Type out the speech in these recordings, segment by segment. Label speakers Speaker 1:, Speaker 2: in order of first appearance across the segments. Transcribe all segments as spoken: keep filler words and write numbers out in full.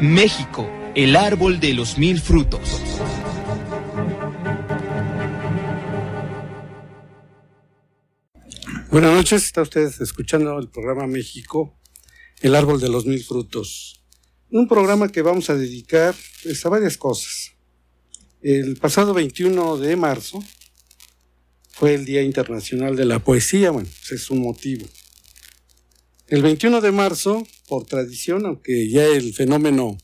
Speaker 1: México, el árbol de los mil frutos.
Speaker 2: Buenas noches, está usted escuchando el programa México, el árbol de los mil frutos. Un programa que vamos a dedicar pues, a varias cosas. El pasado veintiuno de marzo fue el Día Internacional de la Poesía, bueno, ese es un motivo. El veintiuno de marzo, por tradición, aunque ya el fenómeno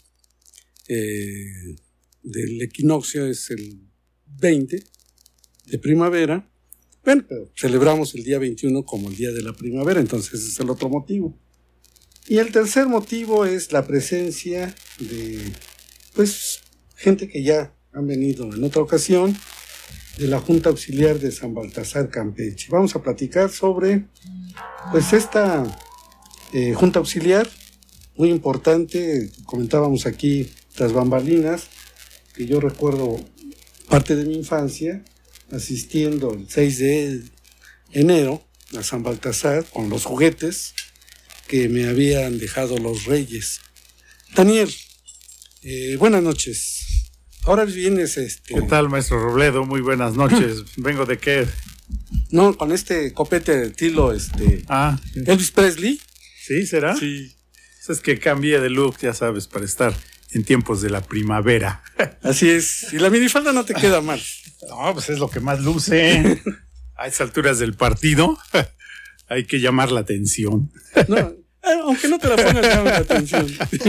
Speaker 2: eh, del equinoccio es el veinte de primavera, bueno, pero celebramos el día veintiuno como el día de la primavera, entonces ese es el otro motivo. Y el tercer motivo es la presencia de, pues, gente que ya han venido en otra ocasión, de la Junta Auxiliar de San Baltasar Campeche. Vamos a platicar sobre, pues, esta eh, Junta Auxiliar, muy importante. Comentábamos aquí tras bambalinas, que yo recuerdo parte de mi infancia, asistiendo el seis de enero a San Baltasar con los juguetes que me habían dejado los reyes. Daniel, eh, buenas noches. Ahora vienes este...
Speaker 3: ¿Qué tal, maestro Robledo? Muy buenas noches. ¿Vengo de qué?
Speaker 2: No, con este copete de estilo este...
Speaker 3: Ah.
Speaker 2: Elvis Presley.
Speaker 3: ¿Sí, será?
Speaker 2: Sí.
Speaker 3: Es que cambié de look, ya sabes, para estar en tiempos de la primavera.
Speaker 2: Así es. Y la minifalda no te queda mal.
Speaker 3: No, pues es lo que más luce. A esas alturas del partido hay que llamar la atención.
Speaker 2: No, aunque no te la pongas, llama la atención.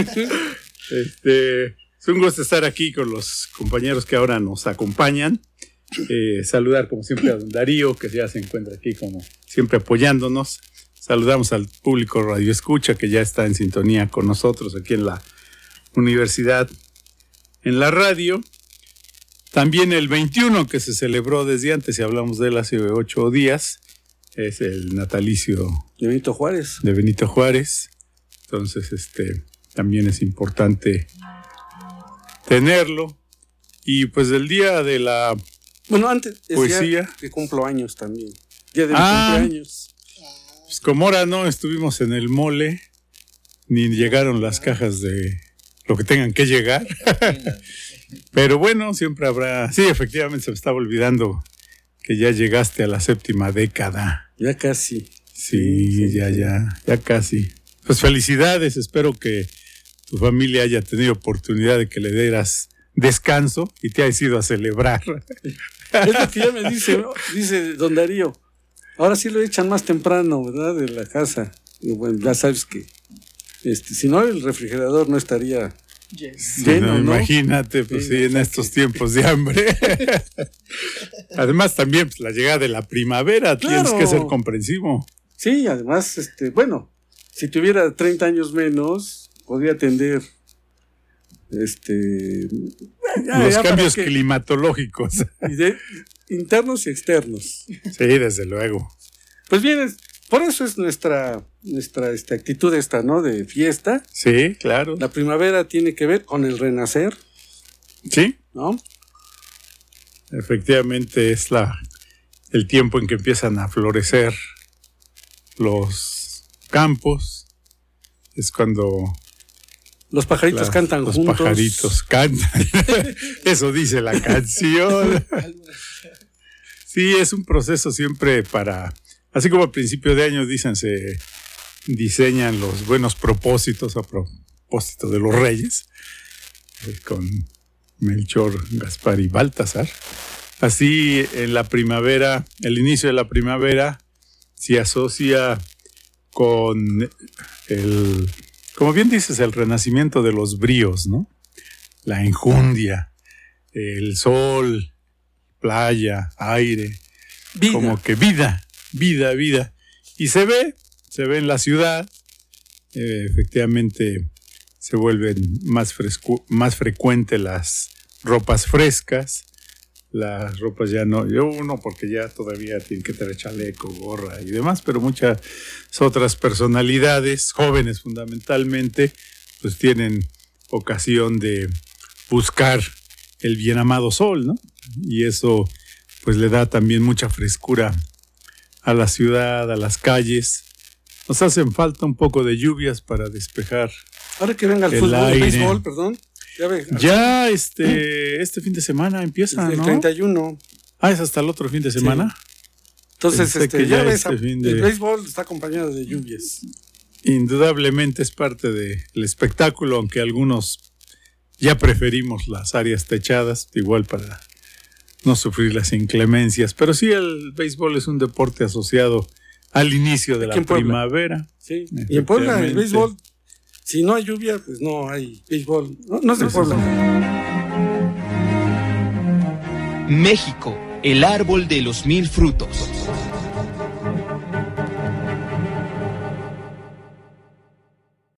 Speaker 3: Este, es un gusto estar aquí con los compañeros que ahora nos acompañan. Eh, saludar como siempre a don Darío, que ya se encuentra aquí como siempre apoyándonos. Saludamos al público Radio Escucha, que ya está en sintonía con nosotros aquí en la universidad, en la radio. También el veintiuno, que se celebró desde antes, y hablamos de él hace ocho días, es el natalicio
Speaker 2: de Benito Juárez.
Speaker 3: De Benito Juárez. Entonces, este, también es importante tenerlo. Y pues el día de la
Speaker 2: bueno, antes es
Speaker 3: poesía.
Speaker 2: Día que cumplo años también. Día de mi
Speaker 3: ah,
Speaker 2: cumpleaños.
Speaker 3: Pues como ahora no estuvimos en el mole, ni llegaron las cajas de lo que tengan que llegar. Pero bueno, siempre habrá... Sí, efectivamente se me estaba olvidando que ya llegaste a la séptima década.
Speaker 2: Ya casi.
Speaker 3: Sí, sí, ya, ya, ya casi. Pues felicidades, espero que tu familia haya tenido oportunidad de que le dieras descanso y te hayas ido a celebrar.
Speaker 2: Es lo que ya me dice, ¿no? Dice don Darío, ahora sí lo echan más temprano, ¿verdad? De la casa. Y bueno, ya sabes que este, si no, el refrigerador no estaría...
Speaker 3: Yes. Lleno, no, ¿no? Imagínate, pues sí, sí en estos tiempos de hambre. Además, también pues, la llegada de la primavera, claro. Tienes que ser comprensivo.
Speaker 2: Sí, además, este, bueno, si tuviera treinta años menos, podría atender este
Speaker 3: ya, los ya cambios que, climatológicos.
Speaker 2: Y de, internos y externos.
Speaker 3: Sí, desde luego.
Speaker 2: Pues bien, es, por eso es nuestra, nuestra esta actitud esta, ¿no? De fiesta.
Speaker 3: Sí, claro.
Speaker 2: La primavera tiene que ver con el renacer.
Speaker 3: Sí.
Speaker 2: ¿No?
Speaker 3: Efectivamente es la el tiempo en que empiezan a florecer los campos. Es cuando
Speaker 2: los pajaritos la, cantan
Speaker 3: los
Speaker 2: juntos.
Speaker 3: Los pajaritos cantan. Eso dice la canción. Sí, es un proceso siempre para... Así como al principio de año dicen, se diseñan los buenos propósitos a propósito de los reyes, eh, con Melchor, Gaspar y Baltasar. Así en la primavera, el inicio de la primavera se asocia con el, como bien dices, el renacimiento de los bríos, ¿no? La enjundia, el sol, playa, aire,
Speaker 2: vida.
Speaker 3: Como que vida. Vida, vida. Y se ve, se ve en la ciudad, eh, efectivamente se vuelven más, frescu- más frecuentes las ropas frescas, las ropas ya no, yo uno porque ya todavía tiene que tener chaleco, gorra y demás, pero muchas otras personalidades, jóvenes fundamentalmente, pues tienen ocasión de buscar el bien amado sol, ¿no? Y eso pues le da también mucha frescura a la ciudad, a las calles, Nos hacen falta un poco de lluvias para despejar.
Speaker 2: Ahora que venga el,
Speaker 3: el
Speaker 2: fútbol, el
Speaker 3: aire.
Speaker 2: béisbol, perdón. Ya, ve,
Speaker 3: Ya este, este fin de semana empieza,
Speaker 2: el
Speaker 3: ¿no?
Speaker 2: treinta y uno.
Speaker 3: Ah, es hasta el otro fin de semana.
Speaker 2: Sí. Entonces,
Speaker 3: Pensé
Speaker 2: este,
Speaker 3: que
Speaker 2: ya,
Speaker 3: ya
Speaker 2: ves,
Speaker 3: este fin de-
Speaker 2: el béisbol está acompañado de lluvias.
Speaker 3: Indudablemente es parte del espectáculo, aunque algunos ya preferimos las áreas techadas, igual para no sufrir las inclemencias. Pero sí, el béisbol es un deporte asociado al inicio de
Speaker 2: Aquí
Speaker 3: la
Speaker 2: en Puebla.
Speaker 3: primavera.
Speaker 2: Sí. Y en Puebla, el
Speaker 3: Efectivamente.
Speaker 2: béisbol, si no hay lluvia, pues no hay béisbol. No, no es de
Speaker 3: No se
Speaker 2: Puebla.
Speaker 1: México, el árbol de los mil frutos.